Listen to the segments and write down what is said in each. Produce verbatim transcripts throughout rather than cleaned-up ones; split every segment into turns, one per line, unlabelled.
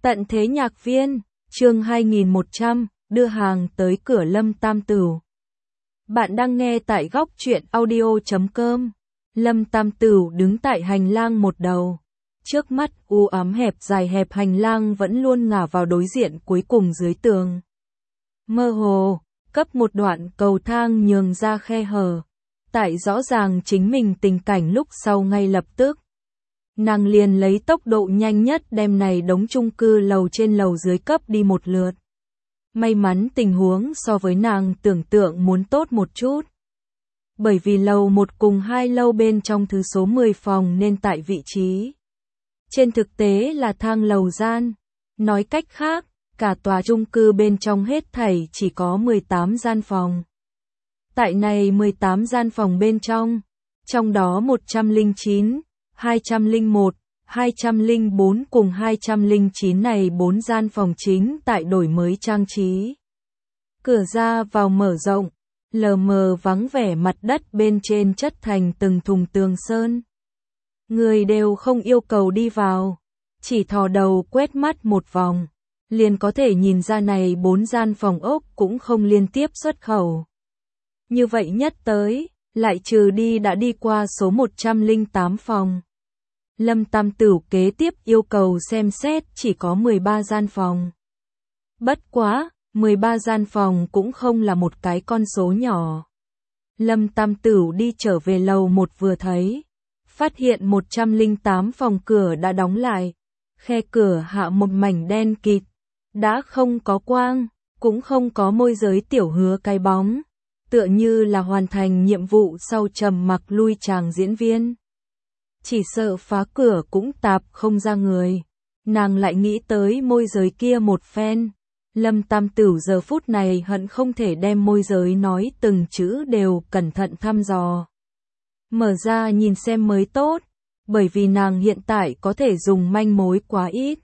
Tận thế nhạc viên, chương hai nghìn một trăm, đưa hàng tới cửa Lâm Tam Tửu. Bạn đang nghe tại góc truyện audio chấm com. Lâm Tam Tửu đứng tại hành lang một đầu. Trước mắt u ám hẹp dài hẹp hành lang vẫn luôn ngả vào đối diện cuối cùng dưới tường. Mơ hồ, cấp một đoạn cầu thang nhường ra khe hở. Tại rõ ràng chính mình tình cảnh lúc sau ngay lập tức. Nàng liền lấy tốc độ nhanh nhất đem này đống chung cư lầu trên lầu dưới cấp đi một lượt. May mắn tình huống so với nàng tưởng tượng muốn tốt một chút. Bởi vì lầu một cùng hai lâu bên trong thứ số mười phòng nên tại vị trí. Trên thực tế là thang lầu gian. Nói cách khác, cả tòa chung cư bên trong hết thảy chỉ có mười tám gian phòng. Tại này mười tám gian phòng bên trong, trong đó một trăm lẻ chín, hai trăm lẻ một, hai trăm lẻ bốn cùng hai trăm lẻ chín này bốn gian phòng chính tại đổi mới trang trí. Cửa ra vào mở rộng, lờ mờ vắng vẻ mặt đất bên trên chất thành từng thùng tường sơn. Người đều không yêu cầu đi vào, chỉ thò đầu quét mắt một vòng, liền có thể nhìn ra này bốn gian phòng ốc cũng không liên tiếp xuất khẩu. Như vậy nhất tới, lại trừ đi đã đi qua số một trăm lẻ tám phòng. Lâm Tam Tửu kế tiếp yêu cầu xem xét chỉ có mười ba gian phòng. Bất quá, mười ba gian phòng cũng không là một cái con số nhỏ. Lâm Tam Tửu đi trở về lầu một vừa thấy, phát hiện một trăm lẻ tám phòng cửa đã đóng lại, khe cửa hạ một mảnh đen kịt, đã không có quang, cũng không có môi giới tiểu hứa cái bóng, tựa như là hoàn thành nhiệm vụ sau trầm mặc lui chàng diễn viên. Chỉ sợ phá cửa cũng tạp không ra người. Nàng lại nghĩ tới môi giới kia một phen. Lâm Tam Tửu giờ phút này hận không thể đem môi giới nói từng chữ đều cẩn thận thăm dò. Mở ra nhìn xem mới tốt, bởi vì nàng hiện tại có thể dùng manh mối quá ít.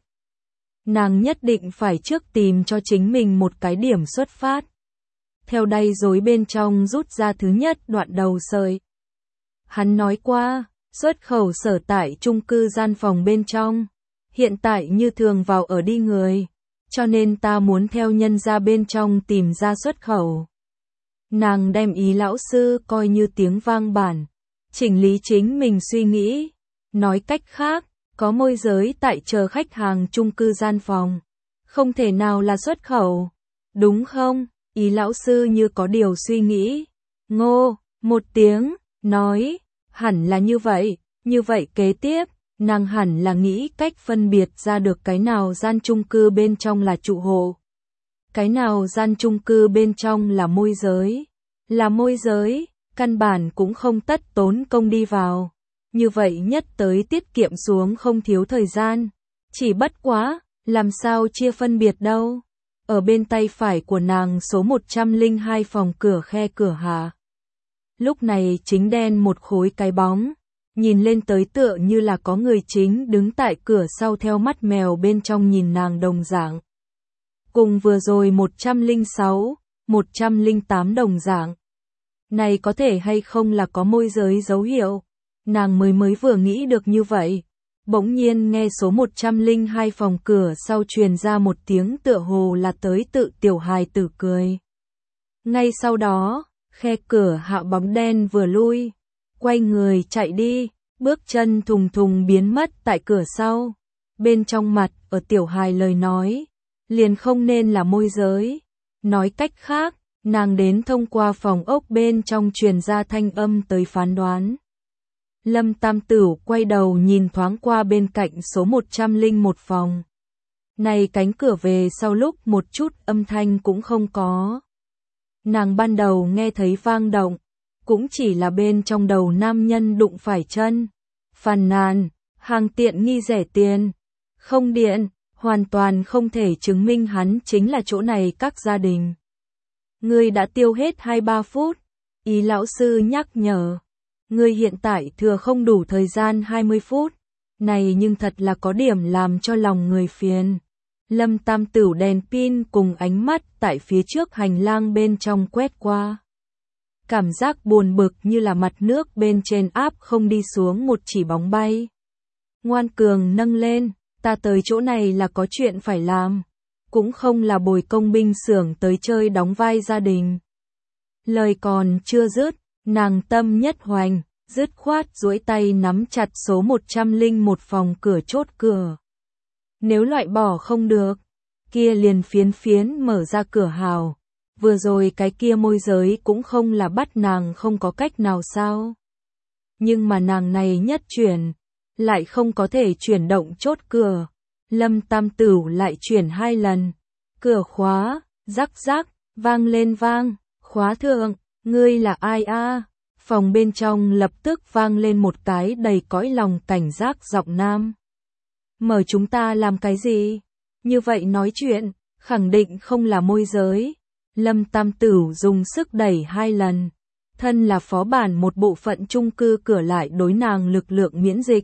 Nàng nhất định phải trước tìm cho chính mình một cái điểm xuất phát. Theo đây dối bên trong rút ra thứ nhất đoạn đầu sợi. Hắn nói qua, xuất khẩu sở tại chung cư gian phòng bên trong, hiện tại như thường vào ở đi người, cho nên ta muốn theo nhân ra bên trong tìm ra xuất khẩu. Nàng đem ý lão sư coi như tiếng vang bản, chỉnh lý chính mình suy nghĩ, nói cách khác, có môi giới tại chờ khách hàng chung cư gian phòng, không thể nào là xuất khẩu, đúng không? Ý lão sư như có điều suy nghĩ, ngô, một tiếng, nói, hẳn là như vậy, như vậy kế tiếp, nàng hẳn là nghĩ cách phân biệt ra được cái nào gian chung cư bên trong là trụ hộ. Cái nào gian chung cư bên trong là môi giới. Là môi giới, căn bản cũng không tất tốn công đi vào. Như vậy nhất tới tiết kiệm xuống không thiếu thời gian. Chỉ bất quá, làm sao chia phân biệt đâu. Ở bên tay phải của nàng số một trăm lẻ hai phòng cửa khe cửa hạ. Lúc này chính đen một khối cái bóng, nhìn lên tới tựa như là có người chính đứng tại cửa sau theo mắt mèo bên trong nhìn nàng đồng dạng. Cùng vừa rồi một trăm lẻ sáu, một trăm lẻ tám đồng dạng. Này có thể hay không là có môi giới dấu hiệu? Nàng mới mới vừa nghĩ được như vậy. Bỗng nhiên nghe số một trăm lẻ hai phòng cửa sau truyền ra một tiếng tựa hồ là tới tự tiểu hài tử cười. Ngay sau đó, khe cửa hạ bóng đen vừa lui, quay người chạy đi, bước chân thùng thùng biến mất tại cửa sau. Bên trong mặt ở tiểu hài lời nói, liền không nên là môi giới. Nói cách khác, nàng đến thông qua phòng ốc bên trong truyền ra thanh âm tới phán đoán. Lâm Tam Tửu quay đầu nhìn thoáng qua bên cạnh số một trăm lẻ một phòng. Này cánh cửa về sau lúc một chút âm thanh cũng không có. Nàng ban đầu nghe thấy vang động, cũng chỉ là bên trong đầu nam nhân đụng phải chân. Phàn nàn, hàng tiện nghi rẻ tiền, không điện, hoàn toàn không thể chứng minh hắn chính là chỗ này các gia đình. Ngươi đã tiêu hết hai ba phút, ý lão sư nhắc nhở. Ngươi hiện tại thừa không đủ thời gian hai mươi phút, này nhưng thật là có điểm làm cho lòng người phiền. Lâm Tam Tửu đèn pin cùng ánh mắt tại phía trước hành lang bên trong quét qua. Cảm giác buồn bực như là mặt nước bên trên áp không đi xuống một chỉ bóng bay. Ngoan cường nâng lên, ta tới chỗ này là có chuyện phải làm, cũng không là bồi công binh xưởng tới chơi đóng vai gia đình. Lời còn chưa dứt, nàng tâm nhất hoành, dứt khoát duỗi tay nắm chặt số một trăm lẻ một phòng cửa chốt cửa. Nếu loại bỏ không được, kia liền phiến phiến mở ra cửa hào. Vừa rồi cái kia môi giới cũng không là bắt nàng không có cách nào sao. Nhưng mà nàng này nhất chuyển, lại không có thể chuyển động chốt cửa. Lâm Tam Tửu lại chuyển hai lần. Cửa khóa, rắc rắc, vang lên vang, khóa thượng, ngươi là ai a? Phòng bên trong lập tức vang lên một cái đầy cõi lòng cảnh giác giọng nam. Mời chúng ta làm cái gì? Như vậy nói chuyện, khẳng định không là môi giới. Lâm Tam Tửu dùng sức đẩy hai lần. Thân là phó bản một bộ phận chung cư cửa lại đối nàng lực lượng miễn dịch.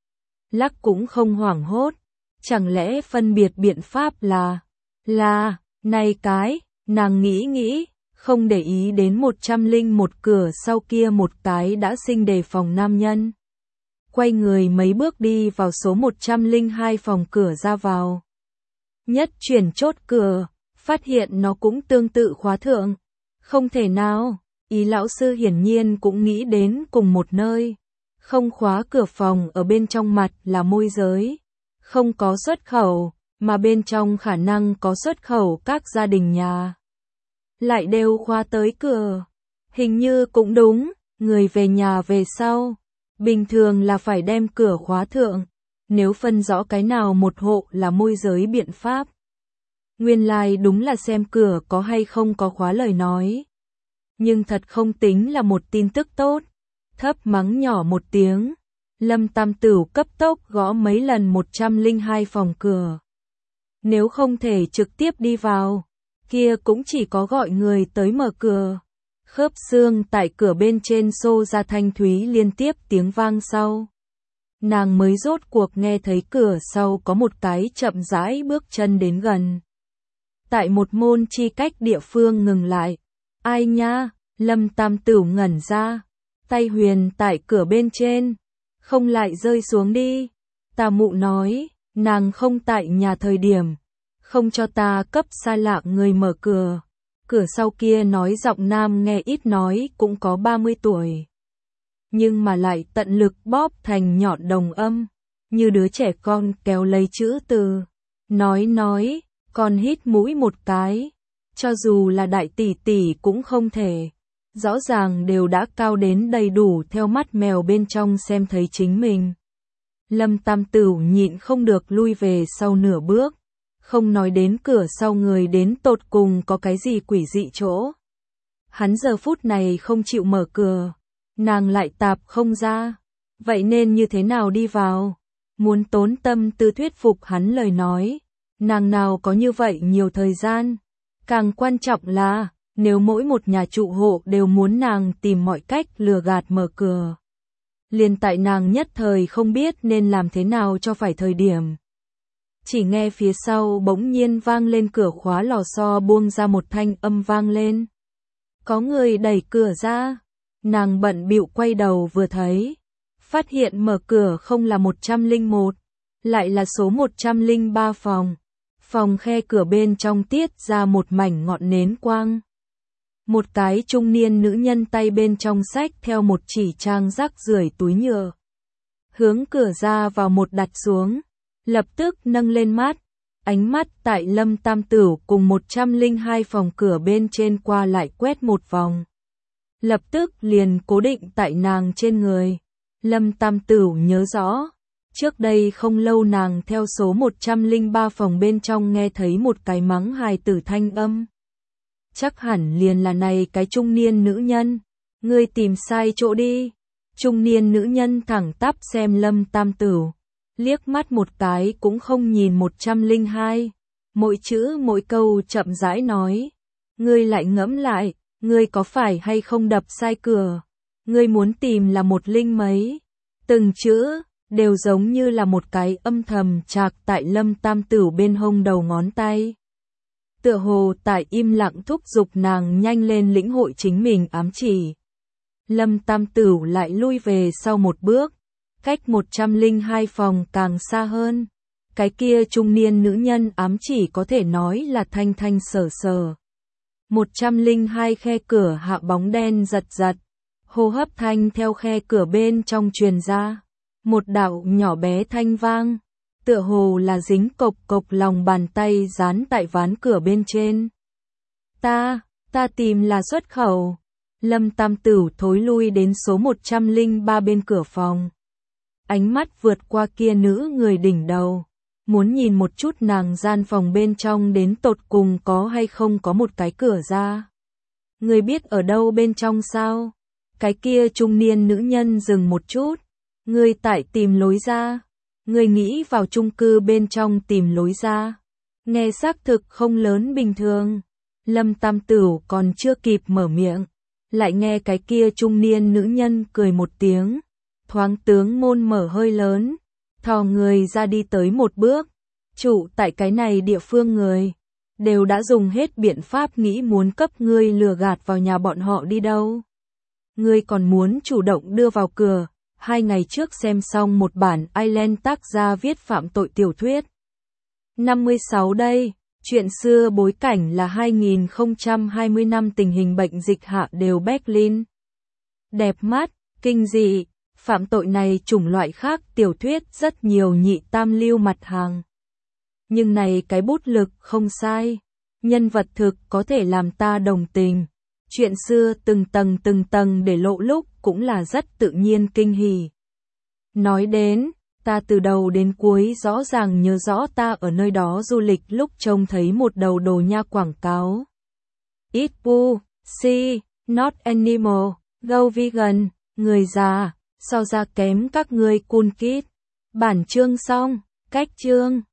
Lắc cũng không hoảng hốt. Chẳng lẽ phân biệt biện pháp là... Là... Này cái... Nàng nghĩ nghĩ... Không để ý đến một trăm lẻ một cửa sau kia một cái đã sinh đề phòng nam nhân. Quay người mấy bước đi vào số một trăm lẻ hai phòng cửa ra vào. Nhất chuyển chốt cửa, phát hiện nó cũng tương tự khóa thượng. Không thể nào, ý lão sư hiển nhiên cũng nghĩ đến cùng một nơi. Không khóa cửa phòng ở bên trong mặt là môi giới. Không có xuất khẩu, mà bên trong khả năng có xuất khẩu các gia đình nhà. Lại đều khóa tới cửa. Hình như cũng đúng, người về nhà về sau. Bình thường là phải đem cửa khóa thượng. Nếu phân rõ cái nào một hộ là môi giới biện pháp. Nguyên lai like đúng là xem cửa có hay không có khóa lời nói. Nhưng thật không tính là một tin tức tốt. Thấp mắng nhỏ một tiếng. Lâm Tam Tửu cấp tốc gõ mấy lần một trăm lẻ hai phòng cửa. Nếu không thể trực tiếp đi vào, kia cũng chỉ có gọi người tới mở cửa. Khớp xương tại cửa bên trên xô ra thanh thúy liên tiếp tiếng vang sau. Nàng mới rốt cuộc nghe thấy cửa sau có một cái chậm rãi bước chân đến gần. Tại một môn chi cách địa phương ngừng lại. Ai nha? Lâm Tam Tửu ngẩn ra. Tay huyền tại cửa bên trên. Không lại rơi xuống đi. Tà mụ nói, nàng không tại nhà thời điểm. Không cho ta cấp xa lạ người mở cửa. Cửa sau kia nói giọng nam nghe ít nói cũng có ba mươi tuổi. Nhưng mà lại tận lực bóp thành nhọn đồng âm. Như đứa trẻ con kéo lấy chữ từ. Nói nói, còn hít mũi một cái. Cho dù là đại tỷ tỷ cũng không thể. Rõ ràng đều đã cao đến đầy đủ theo mắt mèo bên trong xem thấy chính mình. Lâm Tam Tửu nhịn không được lui về sau nửa bước. Không nói đến cửa sau người đến tột cùng có cái gì quỷ dị chỗ. Hắn giờ phút này không chịu mở cửa. Nàng lại tạp không ra. Vậy nên như thế nào đi vào? Muốn tốn tâm tư thuyết phục hắn lời nói. Nàng nào có như vậy nhiều thời gian. Càng quan trọng là, nếu mỗi một nhà trụ hộ đều muốn nàng tìm mọi cách lừa gạt mở cửa. Liền tại nàng nhất thời không biết nên làm thế nào cho phải thời điểm. Chỉ nghe phía sau bỗng nhiên vang lên cửa khóa lò xo buông ra một thanh âm vang lên. Có người đẩy cửa ra. Nàng bận bịu quay đầu vừa thấy. Phát hiện mở cửa không là một trăm lẻ một, lại là số một trăm lẻ ba phòng. Phòng khe cửa bên trong tiết ra một mảnh ngọn nến quang. Một cái trung niên nữ nhân tay bên trong xách theo một chỉ trang rác rưởi túi nhựa. Hướng cửa ra vào một đặt xuống. Lập tức nâng lên mắt. Ánh mắt tại Lâm Tam Tửu cùng một trăm lẻ hai phòng cửa bên trên qua lại quét một vòng. Lập tức liền cố định tại nàng trên người. Lâm Tam Tửu nhớ rõ. Trước đây không lâu nàng theo số một trăm lẻ ba phòng bên trong nghe thấy một cái mắng hài tử thanh âm. Chắc hẳn liền là này cái trung niên nữ nhân. Ngươi tìm sai chỗ đi. Trung niên nữ nhân thẳng tắp xem Lâm Tam Tửu. Liếc mắt một cái cũng không nhìn một trăm lẻ hai. Mỗi chữ mỗi câu chậm rãi nói. Ngươi lại ngẫm lại. Ngươi có phải hay không đập sai cửa? Ngươi muốn tìm là một linh mấy? Từng chữ đều giống như là một cái âm thầm chạc tại Lâm Tam Tửu bên hông đầu ngón tay. Tựa hồ tại im lặng thúc giục nàng nhanh lên lĩnh hội chính mình ám chỉ. Lâm Tam Tửu lại lui về sau một bước, cách một trăm lẻ hai phòng càng xa hơn. Cái kia trung niên nữ nhân ám chỉ có thể nói là thanh thanh sở sở. một trăm lẻ hai khe cửa hạ bóng đen giật giật, hô hấp thanh theo khe cửa bên trong truyền ra. Một đạo nhỏ bé thanh vang, tựa hồ là dính cộc cộc lòng bàn tay dán tại ván cửa bên trên. Ta, ta tìm là xuất khẩu. Lâm Tam Tửu thối lui đến số một trăm lẻ ba bên cửa phòng. Ánh mắt vượt qua kia nữ người đỉnh đầu, muốn nhìn một chút nàng gian phòng bên trong đến tột cùng có hay không có một cái cửa ra. Người biết ở đâu bên trong sao? Cái kia trung niên nữ nhân dừng một chút. Người tại tìm lối ra. Người nghĩ vào chung cư bên trong tìm lối ra. Nghe xác thực không lớn bình thường. Lâm Tam Tửu còn chưa kịp mở miệng, lại nghe cái kia trung niên nữ nhân cười một tiếng. Thoáng tướng môn mở hơi lớn, thò người ra đi tới một bước. Chủ tại cái này địa phương người đều đã dùng hết biện pháp nghĩ muốn cấp ngươi lừa gạt vào nhà bọn họ đi đâu. Ngươi còn muốn chủ động đưa vào cửa. Hai ngày trước xem xong một bản Island tác gia viết phạm tội tiểu thuyết. năm mươi sáu đây, chuyện xưa bối cảnh là hai nghìn không trăm hai mươi năm tình hình bệnh dịch hạ đều Berlin. Đẹp mắt, kinh dị, phạm tội này chủng loại khác tiểu thuyết rất nhiều nhị tam lưu mặt hàng. Nhưng này cái bút lực không sai, nhân vật thực có thể làm ta đồng tình. Chuyện xưa từng tầng từng tầng để lộ lúc cũng là rất tự nhiên kinh hỉ. Nói đến, ta từ đầu đến cuối rõ ràng nhớ rõ ta ở nơi đó du lịch lúc trông thấy một đầu đồ nha quảng cáo. Eat poo, see, not animal, go vegan, người già, so ra kém các ngươi cool kid. Bản chương xong, cách chương.